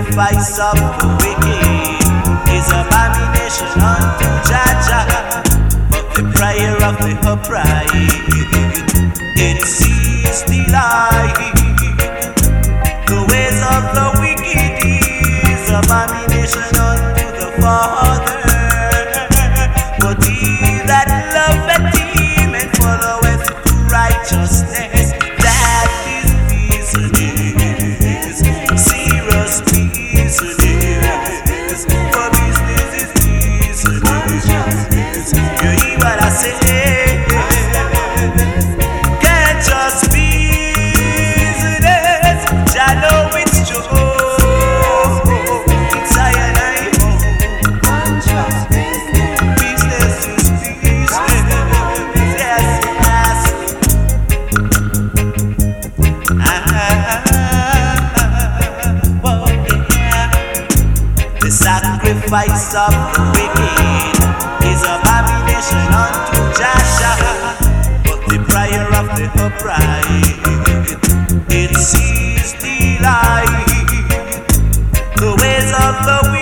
sacrifice of the wicked is abomination unto Jah. But the prayer of the upright, it sees the light. The ways of the wicked is abomination unto the Father. But he that loveth him and followeth righteousness, that is business, serious business. For business is business. You hear what I say? Can't just business. Jah know it's true. It's I and I own. Business is business. Yes, yes. Oh, yeah. The sacrifice of the wicked is abomination unto Jah. But the prayer of the upright, it sees the light. The ways of the